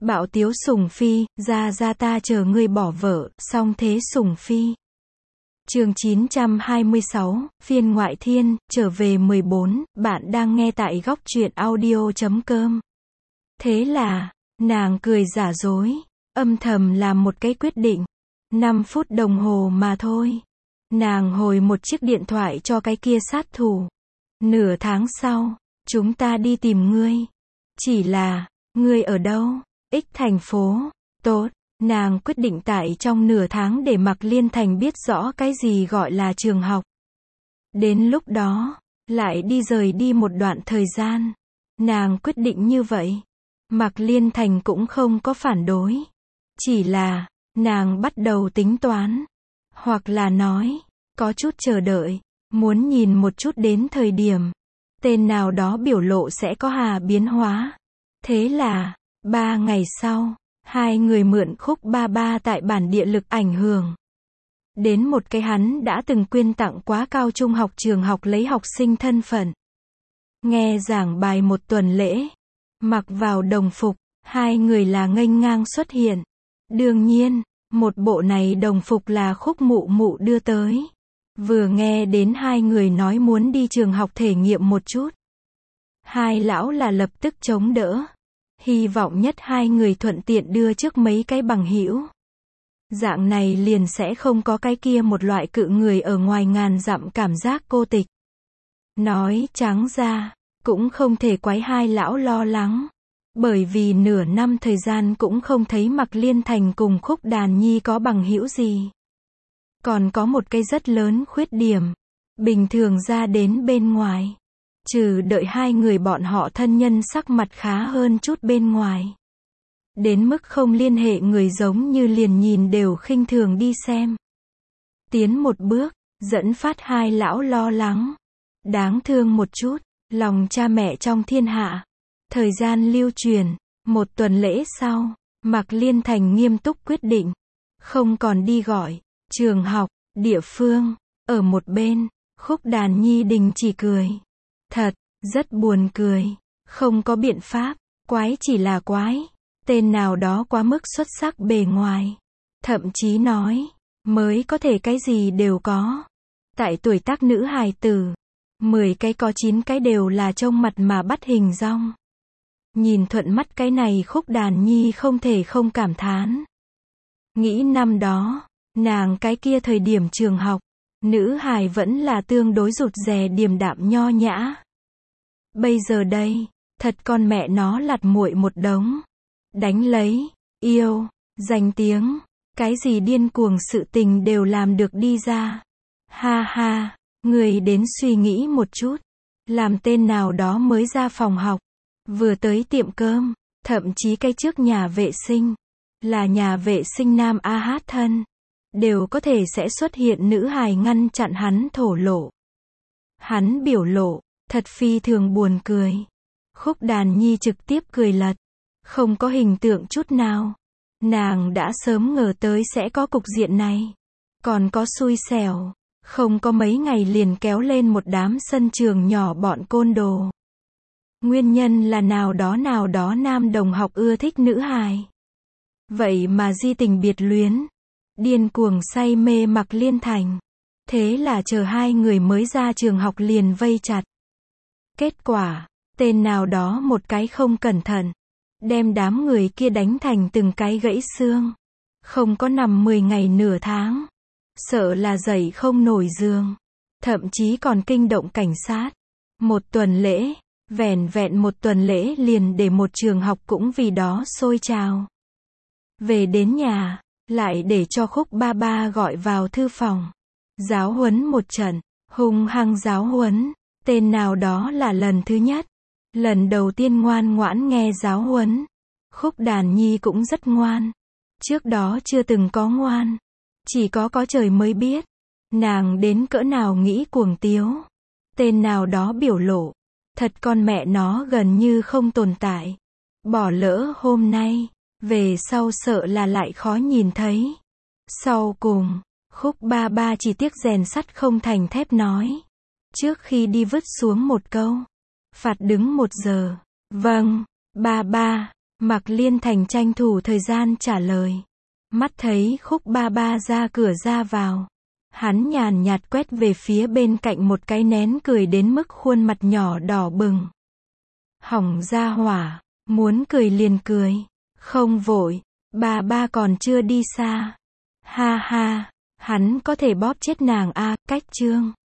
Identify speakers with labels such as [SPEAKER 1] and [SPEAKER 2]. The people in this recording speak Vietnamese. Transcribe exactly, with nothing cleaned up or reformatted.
[SPEAKER 1] Bạo tiếu Sùng Phi, ra ra ta chờ ngươi bỏ vợ, song thế Sùng Phi. Chương chín trăm hai mươi sáu, phiên ngoại thiên, trở về mười bốn, bạn đang nghe tại góc truyện audio chấm com. Thế là, nàng cười giả dối, âm thầm làm một cái quyết định. năm phút đồng hồ mà thôi. Nàng hồi một chiếc điện thoại cho cái kia sát thủ. Nửa tháng sau, chúng ta đi tìm ngươi. Chỉ là, ngươi ở đâu? X thành phố. Tốt, nàng quyết định tại trong nửa tháng để Mạc Liên Thành biết rõ cái gì gọi là trường học. Đến lúc đó, lại đi rời đi một đoạn thời gian. Nàng quyết định như vậy. Mạc Liên Thành cũng không có phản đối. Chỉ là, nàng bắt đầu tính toán. Hoặc là nói, có chút chờ đợi, muốn nhìn một chút đến thời điểm. Tên nào đó biểu lộ sẽ có hà biến hóa. Thế là, ba ngày sau, hai người mượn khúc ba ba tại bản địa lực ảnh hưởng. Đến một cái hắn đã từng quyên tặng quá cao trung học trường học lấy học sinh thân phận. Nghe giảng bài một tuần lễ. Mặc vào đồng phục, hai người là nghênh ngang xuất hiện. Đương nhiên, một bộ này đồng phục là khúc mụ mụ đưa tới. Vừa nghe đến hai người nói muốn đi trường học thể nghiệm một chút. Hai lão là lập tức chống đỡ. Hy vọng nhất hai người thuận tiện đưa trước mấy cái bằng hữu. Dạng này liền sẽ không có cái kia một loại cự người ở ngoài ngàn dặm cảm giác cô tịch. Nói trắng ra, cũng không thể quái hai lão lo lắng. Bởi vì nửa năm thời gian cũng không thấy Mạc Liên Thành cùng Khúc Đàn Nhi có bằng hữu gì. Còn có một cái rất lớn khuyết điểm. Bình thường ra đến bên ngoài. Trừ đợi hai người bọn họ thân nhân sắc mặt khá hơn chút bên ngoài. Đến mức không liên hệ người giống như liền nhìn đều khinh thường đi xem. Tiến một bước, dẫn phát hai lão lo lắng. Đáng thương một chút, lòng cha mẹ trong thiên hạ. Thời gian lưu truyền, một tuần lễ sau, Mạc Liên Thành nghiêm túc quyết định. Không còn đi gọi, trường học, địa phương, ở một bên, Khúc Đàn Nhi đình chỉ cười. Thật, rất buồn cười. Không có biện pháp, quái chỉ là quái. Tên nào đó quá mức xuất sắc bề ngoài. Thậm chí nói, mới có thể cái gì đều có. Tại tuổi tác nữ hài tử, mười cái có chín cái đều là trông mặt mà bắt hình dong. Nhìn thuận mắt cái này Khúc Đàn Nhi không thể không cảm thán. Nghĩ năm đó, nàng cái kia thời điểm trường học, nữ hài vẫn là tương đối rụt rè điềm đạm nho nhã. Bây giờ đây, thật con mẹ nó lặt muội một đống. Đánh lấy, yêu, danh tiếng, cái gì điên cuồng sự tình đều làm được đi ra. Ha ha, người đến suy nghĩ một chút. Làm tên nào đó mới ra phòng học, vừa tới tiệm cơm, thậm chí cái trước nhà vệ sinh, là nhà vệ sinh nam a hát thân, đều có thể sẽ xuất hiện nữ hài ngăn chặn hắn thổ lộ. Hắn biểu lộ, thật phi thường buồn cười. Khúc Đàn Nhi trực tiếp cười lật. Không có hình tượng chút nào. Nàng đã sớm ngờ tới sẽ có cục diện này. Còn có xui xẻo. Không có mấy ngày liền kéo lên một đám sân trường nhỏ bọn côn đồ. Nguyên nhân là nào đó nào đó nam đồng học ưa thích nữ hài. Vậy mà di tình biệt luyến. Điên cuồng say mê Mạc Liên Thành. Thế là chờ hai người mới ra trường học liền vây chặt. Kết quả, tên nào đó một cái không cẩn thận. Đem đám người kia đánh thành từng cái gãy xương. Không có nằm mười ngày nửa tháng. Sợ là dậy không nổi giường. Thậm chí còn kinh động cảnh sát. Một tuần lễ, vẻn vẹn một tuần lễ liền để một trường học cũng vì đó sôi trào. Về đến nhà, lại để cho Khúc ba ba gọi vào thư phòng. Giáo huấn một trận, hung hăng giáo huấn. Tên nào đó là lần thứ nhất. Lần đầu tiên ngoan ngoãn nghe giáo huấn. Khúc Đàn Nhi cũng rất ngoan. Trước đó chưa từng có ngoan. Chỉ có có trời mới biết. Nàng đến cỡ nào nghĩ cuồng tiếu. Tên nào đó biểu lộ. Thật con mẹ nó gần như không tồn tại. Bỏ lỡ hôm nay. Về sau sợ là lại khó nhìn thấy. Sau cùng, Khúc ba ba chỉ tiếc rèn sắt không thành thép nói. Trước khi đi vứt xuống một câu. Phạt đứng một giờ. Vâng, ba ba. Mạc Liên Thành tranh thủ thời gian trả lời. Mắt thấy Khúc ba ba ra cửa ra vào. Hắn nhàn nhạt quét về phía bên cạnh một cái nén cười đến mức khuôn mặt nhỏ đỏ bừng. Hỏng ra hỏa, muốn cười liền cười. Không vội, bà ba còn chưa đi xa. Ha ha, hắn có thể bóp chết nàng a, cách chương.